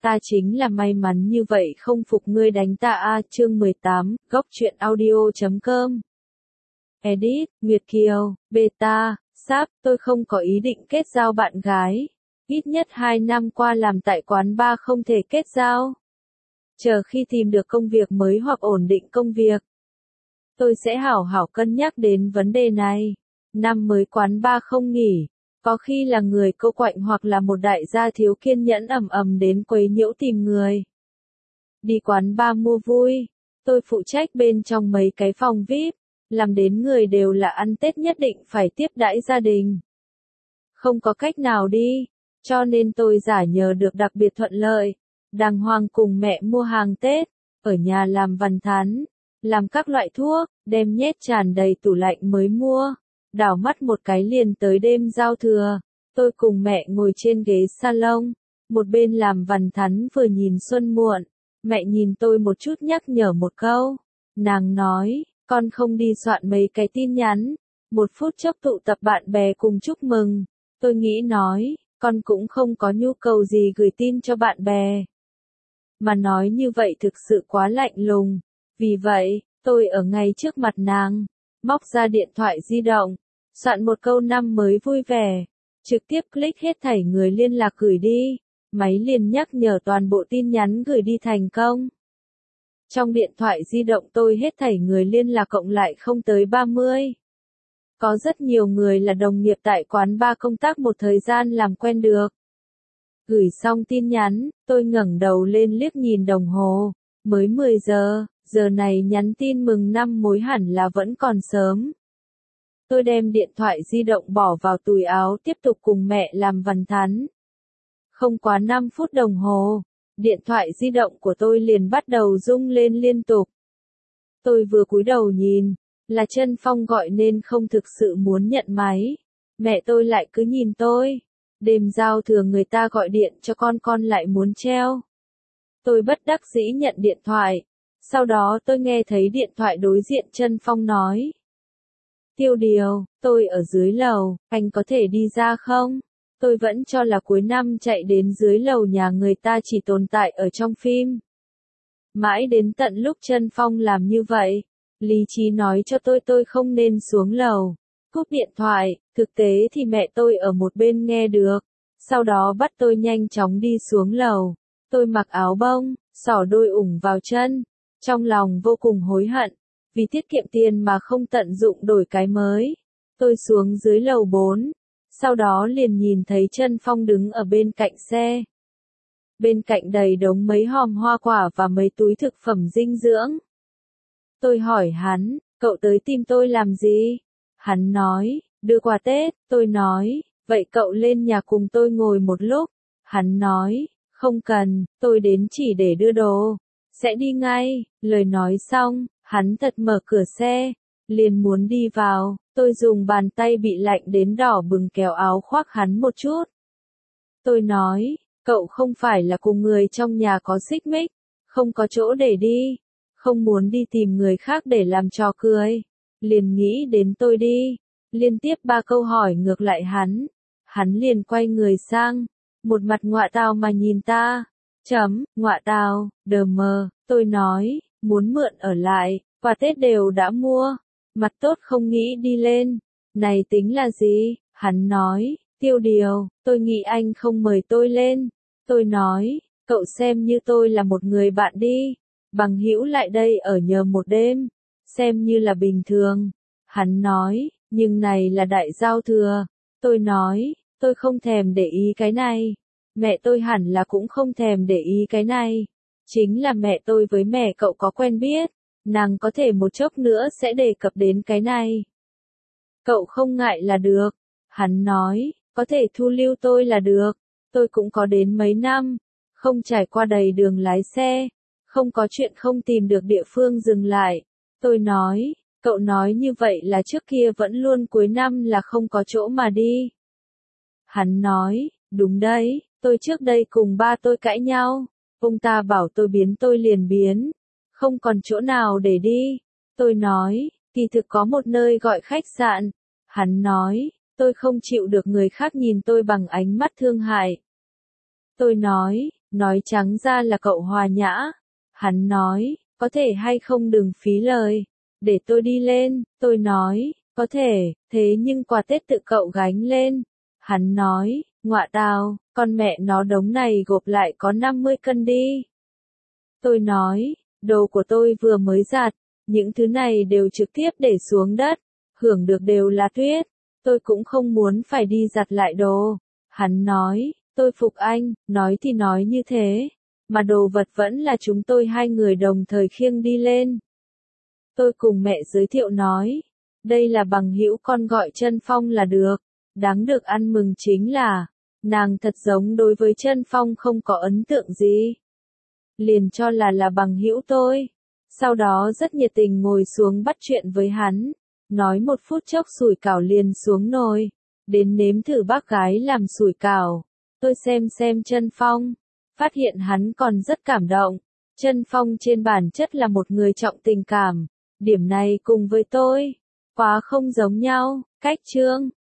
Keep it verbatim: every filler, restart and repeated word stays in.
Ta chính là may mắn như vậy không phục ngươi đánh ta a. Chương mười tám, góc truyện audio chấm com. Edit, Nguyệt Kiều, Beta, Sáp, tôi không có ý định kết giao bạn gái. Ít nhất hai năm qua làm tại quán bar không thể kết giao. Chờ khi tìm được công việc mới hoặc ổn định công việc, tôi sẽ hảo hảo cân nhắc đến vấn đề này. Năm mới quán bar không nghỉ, có khi là người cô quạnh hoặc là một đại gia thiếu kiên nhẫn ầm ầm đến quấy nhiễu tìm người. Đi quán bar mua vui, tôi phụ trách bên trong mấy cái phòng vi ai pi, làm đến người đều là ăn Tết nhất định phải tiếp đãi gia đình. Không có cách nào đi, cho nên tôi giả nhờ được đặc biệt thuận lợi, đàng hoàng cùng mẹ mua hàng Tết, ở nhà làm văn thán, làm các loại thuốc, đem nhét tràn đầy tủ lạnh mới mua. Đảo mắt một cái liền tới đêm giao thừa, tôi cùng mẹ ngồi trên ghế salon, một bên làm vằn thắn vừa nhìn xuân muộn. Mẹ nhìn tôi một chút nhắc nhở một câu, nàng nói, con không đi soạn mấy cái tin nhắn, một phút chốc tụ tập bạn bè cùng chúc mừng. Tôi nghĩ nói, con cũng không có nhu cầu gì gửi tin cho bạn bè. Mà nói như vậy thực sự quá lạnh lùng, vì vậy, tôi ở ngay trước mặt nàng, móc ra điện thoại di động, soạn một câu năm mới vui vẻ, trực tiếp click hết thảy người liên lạc gửi đi, máy liền nhắc nhở toàn bộ tin nhắn gửi đi thành công. Trong điện thoại di động tôi hết thảy người liên lạc cộng lại không tới ba mươi. Có rất nhiều người là đồng nghiệp tại quán bar công tác một thời gian làm quen được. Gửi xong tin nhắn, tôi ngẩng đầu lên liếc nhìn đồng hồ, mới mười giờ, giờ này nhắn tin mừng năm mới hẳn là vẫn còn sớm. Tôi đem điện thoại di động bỏ vào túi áo tiếp tục cùng mẹ làm văn thán. Không quá năm phút đồng hồ, điện thoại di động của tôi liền bắt đầu rung lên liên tục. Tôi vừa cúi đầu nhìn, là Trân Phong gọi nên không thực sự muốn nhận máy. Mẹ tôi lại cứ nhìn tôi. Đêm giao thừa người ta gọi điện cho con con lại muốn treo. Tôi bất đắc dĩ nhận điện thoại. Sau đó tôi nghe thấy điện thoại đối diện Trân Phong nói. Tiêu Điều, tôi ở dưới lầu, anh có thể đi ra không? Tôi vẫn cho là cuối năm chạy đến dưới lầu nhà người ta chỉ tồn tại ở trong phim. Mãi đến tận lúc Trân Phong làm như vậy, lý trí nói cho tôi tôi không nên xuống lầu. Cúp điện thoại, thực tế thì mẹ tôi ở một bên nghe được. Sau đó bắt tôi nhanh chóng đi xuống lầu. Tôi mặc áo bông, xỏ đôi ủng vào chân. Trong lòng vô cùng hối hận, vì tiết kiệm tiền mà không tận dụng đổi cái mới. Tôi xuống dưới lầu bốn. Sau đó liền nhìn thấy Trân Phong đứng ở bên cạnh xe. Bên cạnh đầy đống mấy hòm hoa quả và mấy túi thực phẩm dinh dưỡng. Tôi hỏi hắn, cậu tới tìm tôi làm gì? Hắn nói, đưa quà Tết. Tôi nói, vậy cậu lên nhà cùng tôi ngồi một lúc. Hắn nói, không cần, tôi đến chỉ để đưa đồ. Sẽ đi ngay. Lời nói xong, hắn thật mở cửa xe, liền muốn đi vào. Tôi dùng bàn tay bị lạnh đến đỏ bừng kéo áo khoác hắn một chút. Tôi nói, cậu không phải là cùng người trong nhà có xích mích, không có chỗ để đi, không muốn đi tìm người khác để làm trò cười. Liền nghĩ đến tôi đi. Liên tiếp ba câu hỏi ngược lại hắn. Hắn liền quay người sang, một mặt ngọa tào mà nhìn ta. Chấm, ngọa tào, đờ mờ. Tôi nói, muốn mượn ở lại, quà Tết đều đã mua. Mặt tốt không nghĩ đi lên. Này tính là gì? Hắn nói, Tiêu Điều, tôi nghĩ anh không mời tôi lên. Tôi nói, cậu xem như tôi là một người bạn đi. Bằng hữu lại đây ở nhờ một đêm. Xem như là bình thường. Hắn nói, nhưng này là đại giao thừa. Tôi nói, tôi không thèm để ý cái này. Mẹ tôi hẳn là cũng không thèm để ý cái này. Chính là mẹ tôi với mẹ cậu có quen biết. Nàng có thể một chốc nữa sẽ đề cập đến cái này. Cậu không ngại là được. Hắn nói, có thể thu lưu tôi là được. Tôi cũng có đến mấy năm. Không trải qua đầy đường lái xe. Không có chuyện không tìm được địa phương dừng lại. Tôi nói, cậu nói như vậy là trước kia vẫn luôn cuối năm là không có chỗ mà đi. Hắn nói, đúng đấy, tôi trước đây cùng ba tôi cãi nhau. Ông ta bảo tôi biến tôi liền biến. Không còn chỗ nào để đi. Tôi nói, kỳ thực có một nơi gọi khách sạn. Hắn nói, tôi không chịu được người khác nhìn tôi bằng ánh mắt thương hại. Tôi nói, nói trắng ra là cậu hòa nhã. Hắn nói, có thể hay không đừng phí lời, để tôi đi lên, tôi nói, có thể, thế nhưng quà Tết tự cậu gánh lên. Hắn nói, ngọa tào, con mẹ nó đống này gộp lại có năm mươi cân đi. Tôi nói, đồ của tôi vừa mới giặt, những thứ này đều trực tiếp để xuống đất, hưởng được đều là tuyết, tôi cũng không muốn phải đi giặt lại đồ. Hắn nói, tôi phục anh, nói thì nói như thế, mà đồ vật vẫn là chúng tôi hai người đồng thời khiêng đi lên. Tôi cùng mẹ giới thiệu nói, đây là bằng hữu con gọi Trân Phong là được. Đáng được ăn mừng chính là, nàng thật giống đối với Trân Phong không có ấn tượng gì. Liền cho là là bằng hữu tôi. Sau đó rất nhiệt tình ngồi xuống bắt chuyện với hắn, nói một phút chốc sủi cảo liền xuống nồi, đến nếm thử bác gái làm sủi cảo. Tôi xem xem Trân Phong, phát hiện hắn còn rất cảm động. Trân Phong trên bản chất là một người trọng tình cảm, điểm này cùng với tôi, quá không giống nhau. Cách chương